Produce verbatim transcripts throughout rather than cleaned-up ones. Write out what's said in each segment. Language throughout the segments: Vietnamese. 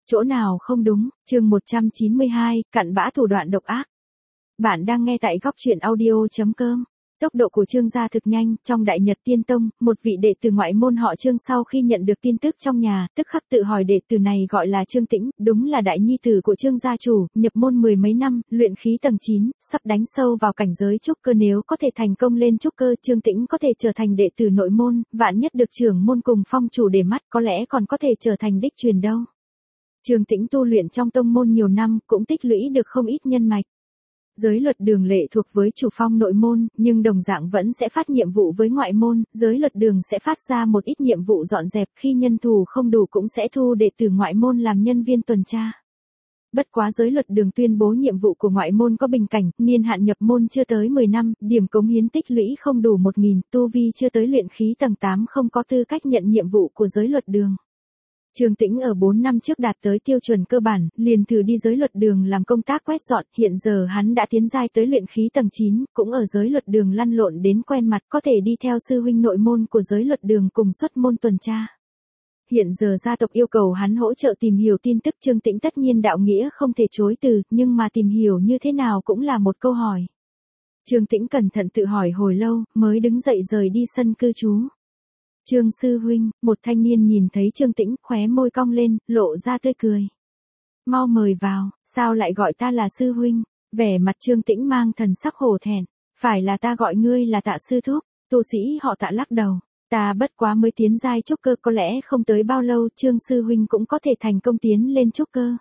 Chỗ nào không đúng, chương một trăm chín mươi hai, cặn bã thủ đoạn độc ác. Bạn đang nghe tại góc truyện audio.com. Tốc độ của Trương gia thực nhanh, trong Đại Nhật Tiên Tông, một vị đệ tử ngoại môn họ Trương sau khi nhận được tin tức trong nhà, tức khắc tự hỏi đệ tử này gọi là Trương Tĩnh, đúng là đại nhi tử của Trương gia chủ, nhập môn mười mấy năm, luyện khí tầng chín, sắp đánh sâu vào cảnh giới trúc cơ, nếu có thể thành công lên trúc cơ, Trương Tĩnh có thể trở thành đệ tử nội môn, vạn nhất được trưởng môn cùng phong chủ để mắt, có lẽ còn có thể trở thành đích truyền đâu. Trương Tĩnh tu luyện trong tông môn nhiều năm, cũng tích lũy được không ít nhân mạch. Giới luật đường lệ thuộc với chủ phong nội môn, nhưng đồng dạng vẫn sẽ phát nhiệm vụ với ngoại môn, giới luật đường sẽ phát ra một ít nhiệm vụ dọn dẹp, khi nhân thủ không đủ cũng sẽ thu đệ tử ngoại môn làm nhân viên tuần tra. Bất quá giới luật đường tuyên bố nhiệm vụ của ngoại môn có bình cảnh, niên hạn nhập môn chưa tới mười năm, điểm cống hiến tích lũy không đủ một nghìn, tu vi chưa tới luyện khí tầng tám không có tư cách nhận nhiệm vụ của giới luật đường. Trương Tĩnh ở bốn năm trước đạt tới tiêu chuẩn cơ bản, liền thử đi giới luật đường làm công tác quét dọn, hiện giờ hắn đã tiến giai tới luyện khí tầng chín, cũng ở giới luật đường lăn lộn đến quen mặt, có thể đi theo sư huynh nội môn của giới luật đường cùng xuất môn tuần tra. Hiện giờ gia tộc yêu cầu hắn hỗ trợ tìm hiểu tin tức, Trương Tĩnh tất nhiên đạo nghĩa không thể chối từ, nhưng mà tìm hiểu như thế nào cũng là một câu hỏi. Trương Tĩnh cẩn thận tự hỏi hồi lâu, mới đứng dậy rời đi sân cư trú. Trương sư huynh, một thanh niên nhìn thấy Trương Tĩnh, khóe môi cong lên, lộ ra tươi cười. Mau mời vào, sao lại gọi ta là sư huynh? Vẻ mặt Trương Tĩnh mang thần sắc hổ thẹn. Phải là ta gọi ngươi là Tạ sư thúc? Tu sĩ họ Tạ lắc đầu. Ta bất quá mới tiến giai trúc cơ, có lẽ không tới bao lâu Trương sư huynh cũng có thể thành công tiến lên trúc cơ.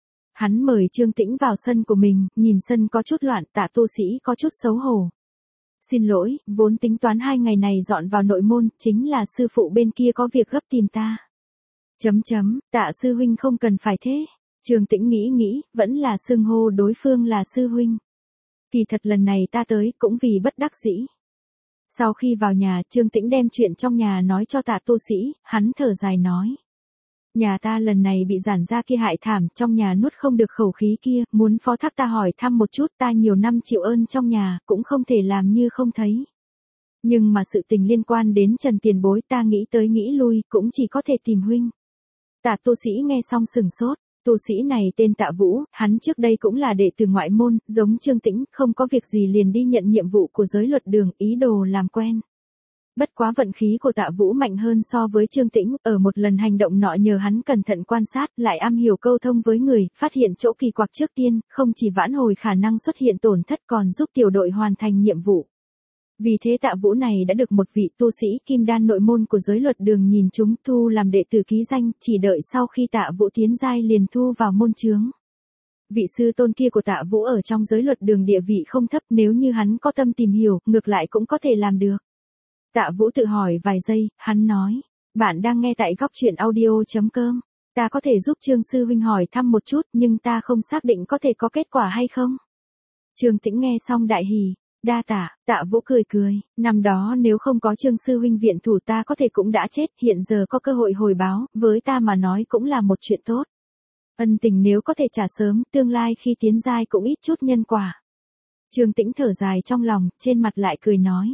Hắn mời Trương Tĩnh vào sân của mình, nhìn sân có chút loạn, Tạ tu sĩ có chút xấu hổ. Xin lỗi, vốn tính toán hai ngày này dọn vào nội môn, chính là sư phụ bên kia có việc gấp tìm ta. Chấm chấm, Tạ sư huynh không cần phải thế. Trương Tĩnh nghĩ nghĩ, vẫn là xưng hô đối phương là sư huynh. Kỳ thật lần này ta tới cũng vì bất đắc dĩ. Sau khi vào nhà, Trương Tĩnh đem chuyện trong nhà nói cho Tạ tu sĩ, hắn thở dài nói. Nhà ta lần này bị giản gia kia hại thảm, trong nhà nuốt không được khẩu khí kia, muốn phó thác ta hỏi thăm một chút, ta nhiều năm chịu ơn trong nhà, cũng không thể làm như không thấy. Nhưng mà sự tình liên quan đến Trần tiền bối, ta nghĩ tới nghĩ lui, cũng chỉ có thể tìm huynh. Tạ tu sĩ nghe xong sừng sốt, tu sĩ này tên Tạ Vũ, hắn trước đây cũng là đệ tử ngoại môn, giống Trương Tĩnh, không có việc gì liền đi nhận nhiệm vụ của giới luật đường, ý đồ làm quen. Bất quá vận khí của Tạ Vũ mạnh hơn so với Trương Tĩnh, ở một lần hành động nọ nhờ hắn cẩn thận quan sát, lại am hiểu câu thông với người, phát hiện chỗ kỳ quặc trước tiên, không chỉ vãn hồi khả năng xuất hiện tổn thất còn giúp tiểu đội hoàn thành nhiệm vụ. Vì thế Tạ Vũ này đã được một vị tu sĩ kim đan nội môn của giới luật đường nhìn chúng, thu làm đệ tử ký danh, chỉ đợi sau khi Tạ Vũ tiến giai liền thu vào môn chướng. Vị sư tôn kia của Tạ Vũ ở trong giới luật đường địa vị không thấp, nếu như hắn có tâm tìm hiểu, ngược lại cũng có thể làm được. Tạ Vũ tự hỏi vài giây, hắn nói, bạn đang nghe tại góc truyện audio.com, ta có thể giúp Trương sư huynh hỏi thăm một chút, nhưng ta không xác định có thể có kết quả hay không. Trương Tĩnh nghe xong đại hỉ, đa tạ. Tạ Vũ cười cười, năm đó nếu không có Trương sư huynh viện thủ ta có thể cũng đã chết, hiện giờ có cơ hội hồi báo, với ta mà nói cũng là một chuyện tốt. Ân tình nếu có thể trả sớm, tương lai khi tiến giai cũng ít chút nhân quả. Trương Tĩnh thở dài trong lòng, trên mặt lại cười nói.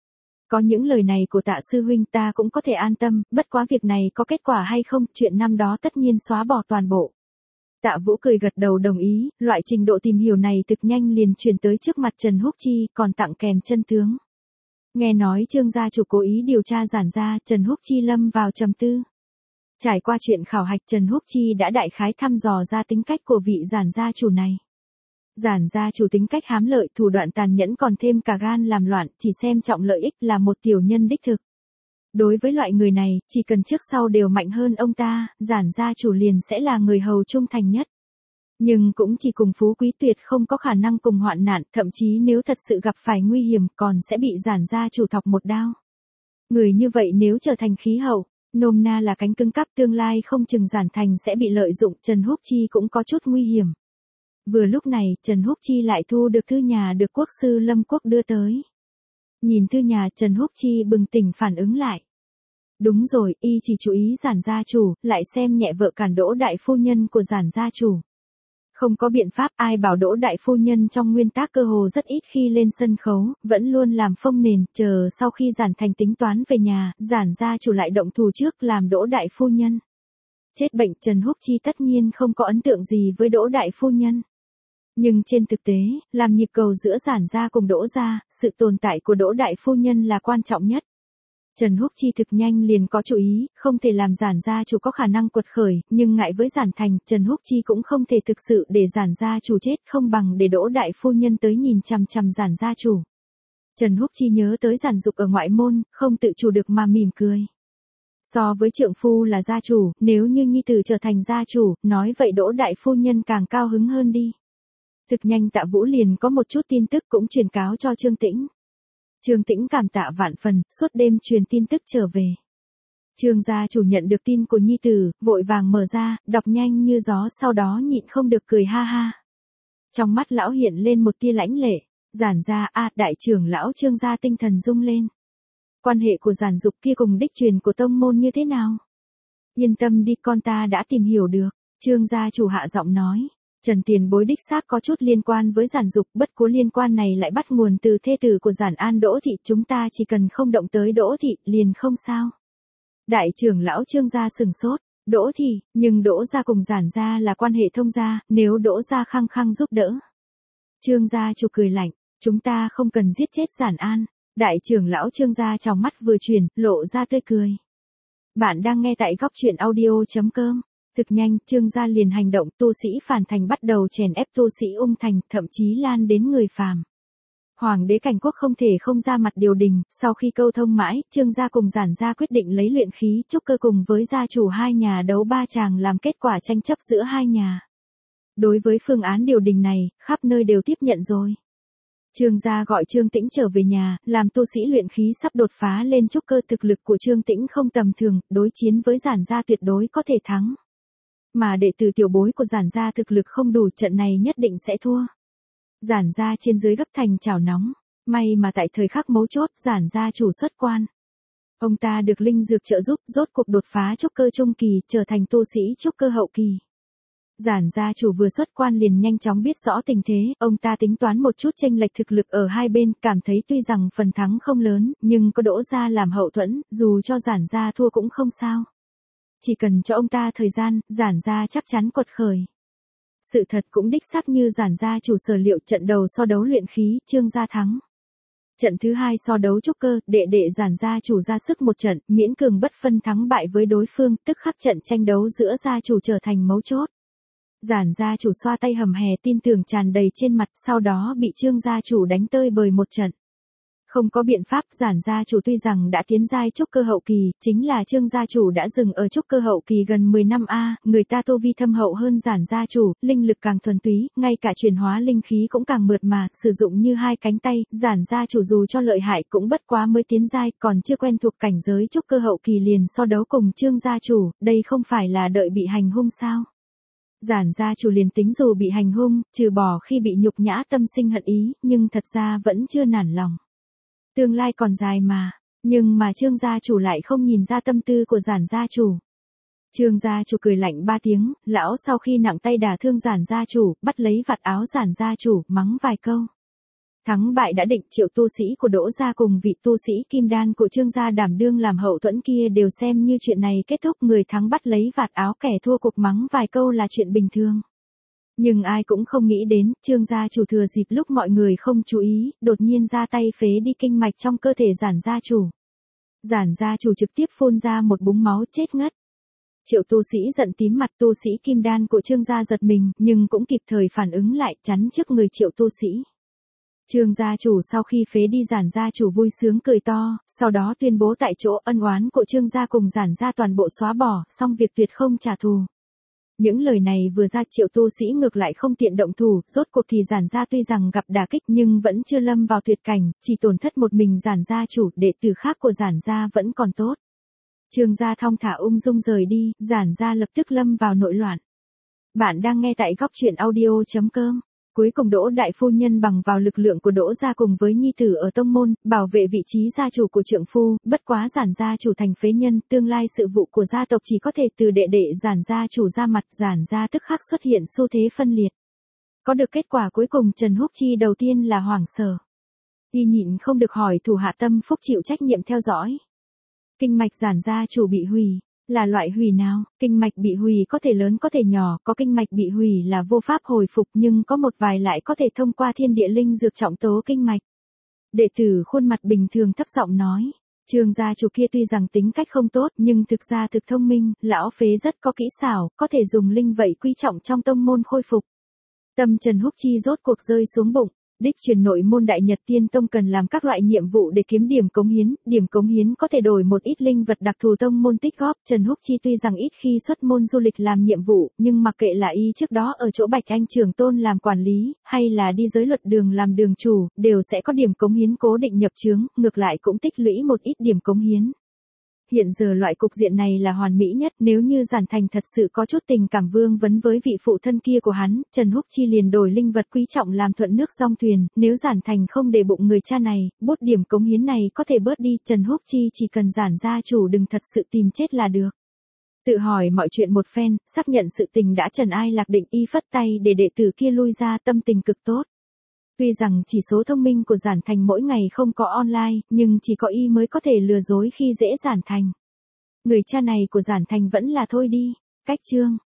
Có những lời này của Tạ sư huynh ta cũng có thể an tâm, bất quá việc này có kết quả hay không, chuyện năm đó tất nhiên xóa bỏ toàn bộ. Tạ Vũ cười gật đầu đồng ý, loại trình độ tìm hiểu này thực nhanh liền truyền tới trước mặt Trần Húc Chi, còn tặng kèm chân tướng. Nghe nói Trương gia chủ cố ý điều tra giản gia, Trần Húc Chi lâm vào trầm tư. Trải qua chuyện khảo hạch, Trần Húc Chi đã đại khái thăm dò ra tính cách của vị giản gia chủ này. Giản gia chủ tính cách hám lợi, thủ đoạn tàn nhẫn, còn thêm cả gan làm loạn, chỉ xem trọng lợi ích, là một tiểu nhân đích thực. Đối với loại người này, chỉ cần trước sau đều mạnh hơn ông ta, giản gia chủ liền sẽ là người hầu trung thành nhất. Nhưng cũng chỉ cùng phú quý tuyệt không có khả năng cùng hoạn nạn, thậm chí nếu thật sự gặp phải nguy hiểm còn sẽ bị giản gia chủ thọc một đao. Người như vậy nếu trở thành khí hậu, nôm na là cánh cứng cáp, tương lai không chừng giản thành sẽ bị lợi dụng, Trần Húc Chi cũng có chút nguy hiểm. Vừa lúc này, Trần Húc Chi lại thu được thư nhà được quốc sư Lâm Quốc đưa tới. Nhìn thư nhà, Trần Húc Chi bừng tỉnh phản ứng lại. Đúng rồi, y chỉ chú ý giản gia chủ, lại xem nhẹ vợ cản Đỗ đại phu nhân của giản gia chủ. Không có biện pháp, ai bảo Đỗ đại phu nhân trong nguyên tắc cơ hồ rất ít khi lên sân khấu, vẫn luôn làm phông nền, chờ sau khi giản thành tính toán về nhà, giản gia chủ lại động thủ trước làm Đỗ đại phu nhân. Chết bệnh Trần Húc Chi tất nhiên không có ấn tượng gì với Đỗ đại phu nhân. Nhưng trên thực tế, làm nhịp cầu giữa Giản gia cùng Đỗ gia, sự tồn tại của Đỗ đại phu nhân là quan trọng nhất. Trần Húc Chi thực nhanh liền có chủ ý, không thể làm Giản gia chủ có khả năng quật khởi, nhưng ngại với Giản Thành, Trần Húc Chi cũng không thể thực sự để Giản gia chủ chết, không bằng để Đỗ đại phu nhân tới nhìn chằm chằm Giản gia chủ. Trần Húc Chi nhớ tới Giản Dục ở ngoại môn, không tự chủ được mà mỉm cười. So với trượng phu là gia chủ, nếu như nhi tử trở thành gia chủ, nói vậy Đỗ đại phu nhân càng cao hứng hơn đi. Thực nhanh Tạ Vũ liền có một chút tin tức cũng truyền cáo cho Trương Tĩnh. Trương Tĩnh cảm tạ vạn phần, suốt đêm truyền tin tức trở về. Trương gia chủ nhận được tin của nhi tử, vội vàng mở ra, đọc nhanh như gió, sau đó nhịn không được cười ha ha. Trong mắt lão hiện lên một tia lãnh lệ, Giản gia a, đại trưởng lão Trương gia tinh thần rung lên. Quan hệ của Giản Dục kia cùng đích truyền của tông môn như thế nào? Yên tâm đi, con ta đã tìm hiểu được, Trương gia chủ hạ giọng nói. Trần tiền bối đích xác có chút liên quan với Giản Dục, bất quá liên quan này lại bắt nguồn từ thê tử của Giản An Đỗ thị, chúng ta chỉ cần không động tới Đỗ thị, liền không sao. Đại trưởng lão Trương gia sừng sốt, Đỗ thị, nhưng Đỗ gia cùng Giản gia là quan hệ thông gia, nếu Đỗ gia khăng khăng giúp đỡ. Trương gia chủ cười lạnh, chúng ta không cần giết chết Giản An. Đại trưởng lão Trương gia trong mắt vừa chuyển, lộ ra tươi cười. Bạn đang nghe tại góc truyện audio chấm com. Thực nhanh, Trương gia liền hành động, tu sĩ Phản Thành bắt đầu chèn ép tu sĩ Ung Thành, thậm chí lan đến người phàm. Hoàng đế Cảnh Quốc không thể không ra mặt điều đình, sau khi câu thông mãi, Trương gia cùng Giản gia quyết định lấy luyện khí trúc cơ cùng với gia chủ hai nhà đấu ba chàng làm kết quả tranh chấp giữa hai nhà. Đối với phương án điều đình này, khắp nơi đều tiếp nhận rồi. Trương gia gọi Trương Tĩnh trở về nhà, làm tu sĩ luyện khí sắp đột phá lên trúc cơ, thực lực của Trương Tĩnh không tầm thường, đối chiến với Giản gia tuyệt đối có thể thắng. Mà đệ tử tiểu bối của Giản gia thực lực không đủ, trận này nhất định sẽ thua. Giản gia trên dưới gấp thành chảo nóng, may mà tại thời khắc mấu chốt, Giản gia chủ xuất quan. Ông ta được linh dược trợ giúp, rốt cuộc đột phá trúc cơ trung kỳ, trở thành tu sĩ trúc cơ hậu kỳ. Giản gia chủ vừa xuất quan liền nhanh chóng biết rõ tình thế, ông ta tính toán một chút chênh lệch thực lực ở hai bên, cảm thấy tuy rằng phần thắng không lớn, nhưng có Đỗ gia làm hậu thuẫn, dù cho Giản gia thua cũng không sao. Chỉ cần cho ông ta thời gian, Giản gia chắc chắn quật khởi. Sự thật cũng đích xác như Giản gia chủ sở liệu, trận đầu so đấu luyện khí, Trương gia thắng. Trận thứ hai so đấu trúc cơ, đệ đệ Giản gia chủ ra sức một trận, miễn cường bất phân thắng bại với đối phương, tức khắc trận tranh đấu giữa gia chủ trở thành mấu chốt. Giản gia chủ xoa tay hầm hè, tin tưởng tràn đầy trên mặt, sau đó bị Trương gia chủ đánh tơi bời một trận. Không có biện pháp, Giản gia chủ tuy rằng đã tiến giai trúc cơ hậu kỳ, chính là Trương gia chủ đã dừng ở trúc cơ hậu kỳ gần mười năm a, người ta tu vi thâm hậu hơn Giản gia chủ, linh lực càng thuần túy, ngay cả chuyển hóa linh khí cũng càng mượt mà, sử dụng như hai cánh tay, Giản gia chủ dù cho lợi hại cũng bất quá mới tiến giai, còn chưa quen thuộc cảnh giới trúc cơ hậu kỳ liền so đấu cùng Trương gia chủ, đây không phải là đợi bị hành hung sao? Giản gia chủ liền tính dù bị hành hung, trừ bỏ khi bị nhục nhã tâm sinh hận ý, nhưng thật ra vẫn chưa nản lòng. Tương lai còn dài mà, nhưng mà Trương gia chủ lại không nhìn ra tâm tư của Giản gia chủ. Trương gia chủ cười lạnh ba tiếng, lão sau khi nặng tay đả thương Giản gia chủ, bắt lấy vạt áo Giản gia chủ, mắng vài câu. Thắng bại đã định, triệu tu sĩ của Đỗ gia cùng vị tu sĩ kim đan của Trương gia đảm đương làm hậu thuẫn kia đều xem như chuyện này kết thúc, người thắng bắt lấy vạt áo kẻ thua cuộc mắng vài câu là chuyện bình thường. Nhưng ai cũng không nghĩ đến, Trương gia chủ thừa dịp lúc mọi người không chú ý, đột nhiên ra tay phế đi kinh mạch trong cơ thể Giản gia chủ. Giản gia chủ trực tiếp phun ra một búng máu, chết ngất. Triệu tu sĩ giận tím mặt, tu sĩ kim đan của Trương gia giật mình, nhưng cũng kịp thời phản ứng lại, chắn trước người triệu tu sĩ. Trương gia chủ sau khi phế đi Giản gia chủ vui sướng cười to, sau đó tuyên bố tại chỗ ân oán của Trương gia cùng Giản gia toàn bộ xóa bỏ, xong việc tuyệt không trả thù. Những lời này vừa ra, triệu tu sĩ ngược lại không tiện động thủ, rốt cuộc thì Giản gia tuy rằng gặp đả kích nhưng vẫn chưa lâm vào tuyệt cảnh, chỉ tổn thất một mình Giản gia chủ, đệ tử khác của Giản gia vẫn còn tốt. Trương gia thong thả ung dung rời đi, Giản gia lập tức lâm vào nội loạn. Bạn đang nghe tại góc truyện audio chấm com. Cuối cùng Đỗ đại phu nhân bằng vào lực lượng của Đỗ gia cùng với nhi tử ở tông môn, bảo vệ vị trí gia chủ của trượng phu, bất quá Giản gia chủ thành phế nhân, tương lai sự vụ của gia tộc chỉ có thể từ đệ đệ Giản gia chủ ra mặt, Giản gia tức khắc xuất hiện xu thế phân liệt. Có được kết quả cuối cùng, Trần Húc Chi đầu tiên là hoảng sợ. Y nhịn không được hỏi thủ hạ Tâm Phúc chịu trách nhiệm theo dõi. Kinh mạch Giản gia chủ bị hủy, Là loại hủy nào? Kinh mạch bị hủy có thể lớn có thể nhỏ, có kinh mạch bị hủy là vô pháp hồi phục nhưng có một vài lại có thể thông qua thiên địa linh dược trọng tố kinh mạch. Đệ tử khuôn mặt bình thường thấp giọng nói. Trương gia chủ kia tuy rằng tính cách không tốt nhưng thực ra thực thông minh, lão phế rất có kỹ xảo, có thể dùng linh vậy quý trọng trong tông môn khôi phục. Tâm Trần Húc Chi rốt cuộc rơi xuống bụng. Đích truyền nội môn Đại Nhật Tiên Tông cần làm các loại nhiệm vụ để kiếm điểm cống hiến, điểm cống hiến có thể đổi một ít linh vật đặc thù tông môn tích góp. Trần Húc Chi tuy rằng ít khi xuất môn du lịch làm nhiệm vụ, nhưng mặc kệ là y trước đó ở chỗ Bạch Anh Trường Tôn làm quản lý, hay là đi giới luật đường làm đường chủ, đều sẽ có điểm cống hiến cố định nhập chướng, ngược lại cũng tích lũy một ít điểm cống hiến. Hiện giờ loại cục diện này là hoàn mỹ nhất, nếu như Giản Thành thật sự có chút tình cảm vương vấn với vị phụ thân kia của hắn, Trần Húc Chi liền đổi linh vật quý trọng làm thuận nước dong thuyền, nếu Giản Thành không để bụng người cha này, bút điểm cống hiến này có thể bớt đi, Trần Húc Chi chỉ cần Giản gia chủ đừng thật sự tìm chết là được. Tự hỏi mọi chuyện một phen, xác nhận sự tình đã trần ai lạc định, y phất tay để đệ tử kia lui ra, tâm tình cực tốt. Tuy rằng chỉ số thông minh của Giản Thành mỗi ngày không có online, nhưng chỉ có y mới có thể lừa dối khi dễ Giản Thành. Người cha này của Giản Thành vẫn là thôi đi. Cách chương